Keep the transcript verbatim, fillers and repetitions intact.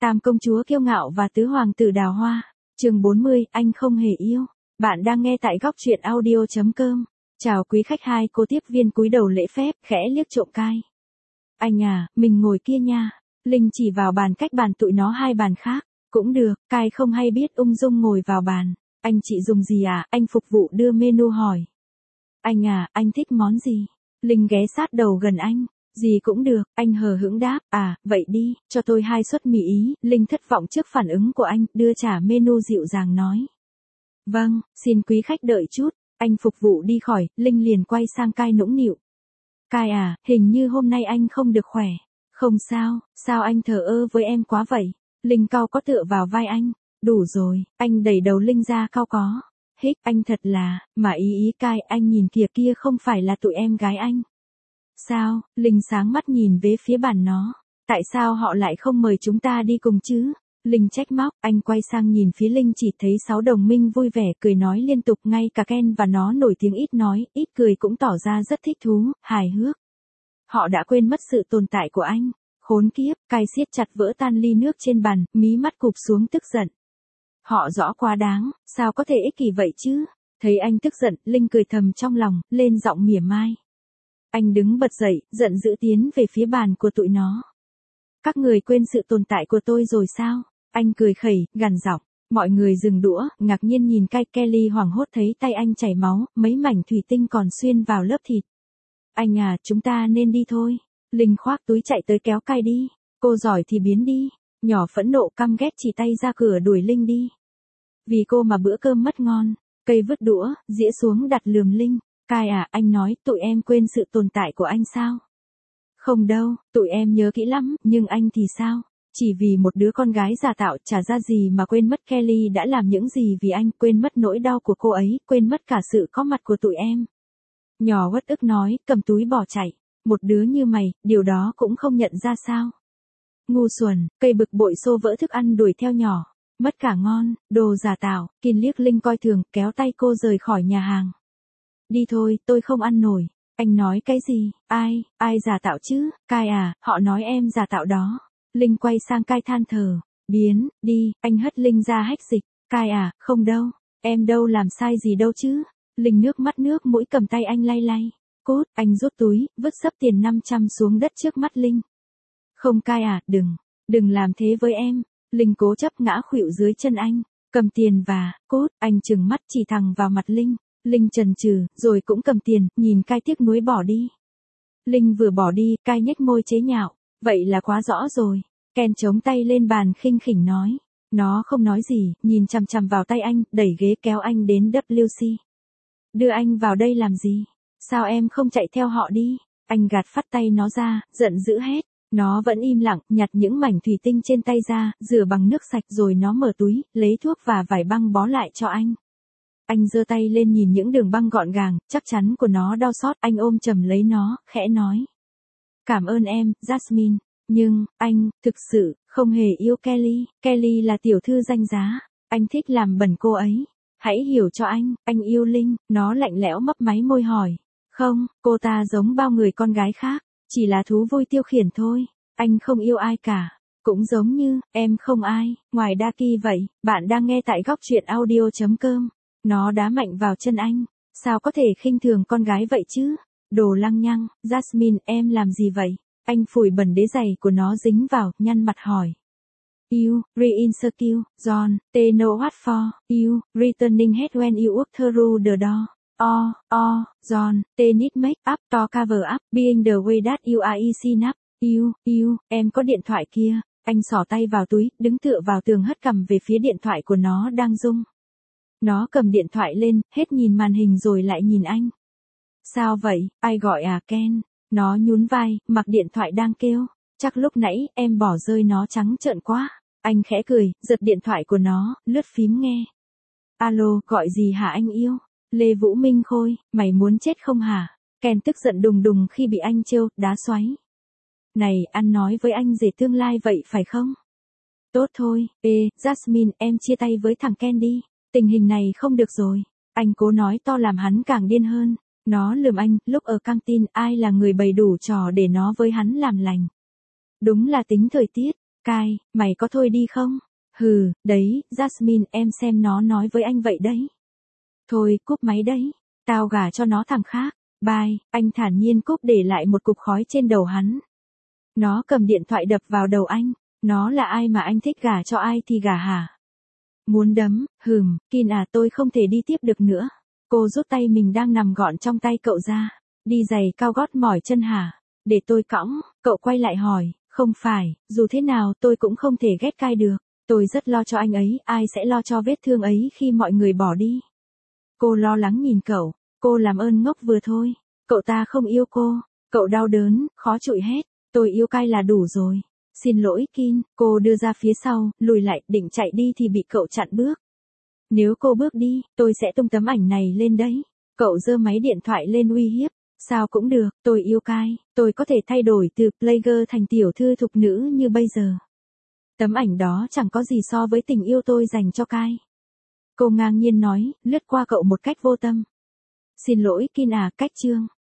Tam công chúa kiêu ngạo và tứ hoàng tử đào hoa. Chương bốn mươi, anh không hề yêu. Bạn đang nghe tại góc truyện audio chấm com. Chào quý khách, hai cô tiếp viên cúi đầu lễ phép, khẽ liếc trộm Kai. Anh à, mình ngồi kia nha. Linh chỉ vào bàn cách bàn tụi nó hai bàn khác. Cũng được, Kai không hay biết ung dung ngồi vào bàn. Anh chị dùng gì à? Anh phục vụ đưa menu hỏi. Anh à, anh thích món gì? Linh ghé sát đầu gần anh. Gì cũng được, anh hờ hững đáp. À, vậy đi, cho tôi hai suất mì Ý. Linh thất vọng trước phản ứng của anh, đưa trả menu dịu dàng nói. Vâng, xin quý khách đợi chút. Anh phục vụ đi khỏi, Linh liền quay sang Kai nũng nịu. Kai à, hình như hôm nay anh không được khỏe. Không sao, sao anh thờ ơ với em quá vậy? Linh cau có tựa vào vai anh. Đủ rồi, anh đẩy đầu Linh ra cau có. Hích, anh thật là, mà ý ý Kai, anh nhìn kìa, kia không phải là tụi em gái anh. Sao? Linh sáng mắt nhìn về phía bàn nó. Tại sao họ lại không mời chúng ta đi cùng chứ? Linh trách móc, anh quay sang nhìn phía Linh chỉ thấy sáu đồng minh vui vẻ cười nói liên tục, ngay cả Ken và nó nổi tiếng ít nói, ít cười cũng tỏ ra rất thích thú, hài hước. Họ đã quên mất sự tồn tại của anh. Khốn kiếp, Kai siết chặt vỡ tan ly nước trên bàn, mí mắt cụp xuống tức giận. Họ rõ quá đáng, sao có thể ích kỷ vậy chứ? Thấy anh tức giận, Linh cười thầm trong lòng, lên giọng mỉa mai. Anh đứng bật dậy, giận dữ tiến về phía bàn của tụi nó. Các người quên sự tồn tại của tôi rồi sao? Anh cười khẩy, gằn giọng. Mọi người dừng đũa, ngạc nhiên nhìn Kai. Kelly hoảng hốt thấy tay anh chảy máu, mấy mảnh thủy tinh còn xuyên vào lớp thịt. Anh à, chúng ta nên đi thôi. Linh khoác túi chạy tới kéo Kai đi. Cô giỏi thì biến đi. Nhỏ phẫn nộ căm ghét chỉ tay ra cửa đuổi Linh đi. Vì cô mà bữa cơm mất ngon. Cây vứt đũa, dĩa xuống đặt lườm Linh. Kai à, anh nói tụi em quên sự tồn tại của anh sao? Không đâu, tụi em nhớ kỹ lắm, nhưng anh thì sao? Chỉ vì một đứa con gái giả tạo, chả ra gì mà quên mất Kelly đã làm những gì vì anh, quên mất nỗi đau của cô ấy, quên mất cả sự có mặt của tụi em. Nhỏ uất ức nói, cầm túi bỏ chạy. Một đứa như mày, điều đó cũng không nhận ra sao? Ngu xuẩn, cây bực bội xô vỡ thức ăn đuổi theo nhỏ. Mất cả ngon, đồ giả tạo. Kin liếc Linh coi thường, kéo tay cô rời khỏi nhà hàng. Đi thôi, tôi không ăn nổi. Anh nói cái gì? Ai, ai giả tạo chứ? Kai à, họ nói em giả tạo đó. Linh quay sang Kai than thở. Biến, đi, anh hất Linh ra hách dịch. Kai à, không đâu. Em đâu làm sai gì đâu chứ. Linh nước mắt nước mũi cầm tay anh lay lay. Cút, anh rút túi, vứt xấp tiền năm trăm xuống đất trước mắt Linh. Không Kai à, đừng, đừng làm thế với em. Linh cố chấp ngã khuỵu dưới chân anh. Cầm tiền và, cút, anh trừng mắt chỉ thẳng vào mặt Linh. Linh chần chừ, rồi cũng cầm tiền, nhìn Kai tiếc nuối bỏ đi. Linh vừa bỏ đi, Kai nhếch môi chế nhạo. Vậy là quá rõ rồi. Ken chống tay lên bàn khinh khỉnh nói. Nó không nói gì, nhìn chằm chằm vào tay anh, đẩy ghế kéo anh đến W C. Đưa anh vào đây làm gì? Sao em không chạy theo họ đi? Anh gạt phắt tay nó ra, giận dữ hét. Nó vẫn im lặng, nhặt những mảnh thủy tinh trên tay ra, rửa bằng nước sạch rồi nó mở túi, lấy thuốc và vải băng bó lại cho anh. Anh giơ tay lên nhìn những đường băng gọn gàng, chắc chắn của nó đau xót, anh ôm chầm lấy nó, khẽ nói. Cảm ơn em, Jasmine. Nhưng, anh, thực sự, không hề yêu Kelly. Kelly là tiểu thư danh giá. Anh thích làm bẩn cô ấy. Hãy hiểu cho anh, anh yêu Linh. Nó lạnh lẽo mấp máy môi hỏi. Không, cô ta giống bao người con gái khác. Chỉ là thú vui tiêu khiển thôi. Anh không yêu ai cả. Cũng giống như, em không ai, ngoài Daki vậy. Bạn đang nghe tại góc truyện audio chấm com. Nó đá mạnh vào chân anh. Sao có thể khinh thường con gái vậy chứ? Đồ lăng nhăng. Jasmine, em làm gì vậy? Anh phủi bẩn đế giày của nó dính vào, nhăn mặt hỏi. You, re-insecure, John, they know what for, you, returning head when you walk through the door. Oh, oh, John, they need make up to cover up, being the way that you are easy enough. You, you, em có điện thoại kia. Anh xỏ tay vào túi, đứng tựa vào tường hất cằm về phía điện thoại của nó đang rung. Nó cầm điện thoại lên, hết nhìn màn hình rồi lại nhìn anh. Sao vậy, ai gọi à Ken? Nó nhún vai, mặc điện thoại đang kêu. Chắc lúc nãy, em bỏ rơi nó trắng trợn quá. Anh khẽ cười, giật điện thoại của nó, lướt phím nghe. Alo, gọi gì hả anh yêu? Lê Vũ Minh Khôi, mày muốn chết không hả? Ken tức giận đùng đùng khi bị anh trêu, đá xoáy. Này, ăn nói với anh về tương lai vậy phải không? Tốt thôi, ê, Jasmine, em chia tay với thằng Ken đi. Tình hình này không được rồi. Anh cố nói to làm hắn càng điên hơn. Nó lườm anh, lúc ở căng tin ai là người bày đủ trò để nó với hắn làm lành. Đúng là tính thời tiết. Kai, mày có thôi đi không? Hừ, đấy, Jasmine, em xem nó nói với anh vậy đấy. Thôi, cúp máy đấy. Tao gả cho nó thằng khác. Bye, anh thản nhiên cúp để lại một cục khói trên đầu hắn. Nó cầm điện thoại đập vào đầu anh. Nó là ai mà anh thích gả cho ai thì gả hả? Muốn đấm, hừm, Kin à tôi không thể đi tiếp được nữa. Cô rút tay mình đang nằm gọn trong tay cậu ra. Đi giày cao gót mỏi chân hả? Để tôi cõng, cậu quay lại hỏi, không phải, dù thế nào tôi cũng không thể ghét Kai được. Tôi rất lo cho anh ấy, ai sẽ lo cho vết thương ấy khi mọi người bỏ đi. Cô lo lắng nhìn cậu, cô làm ơn ngốc vừa thôi. Cậu ta không yêu cô, cậu đau đớn, khó chịu hết. Tôi yêu Kai là đủ rồi. Xin lỗi Kin, cô đưa ra phía sau, lùi lại, định chạy đi thì bị cậu chặn bước. Nếu cô bước đi, tôi sẽ tung tấm ảnh này lên đấy. Cậu giơ máy điện thoại lên uy hiếp. Sao cũng được, tôi yêu Kai, tôi có thể thay đổi từ player thành tiểu thư thục nữ như bây giờ. Tấm ảnh đó chẳng có gì so với tình yêu tôi dành cho Kai. Cô ngang nhiên nói, lướt qua cậu một cách vô tâm. Xin lỗi Kin à, cách chương.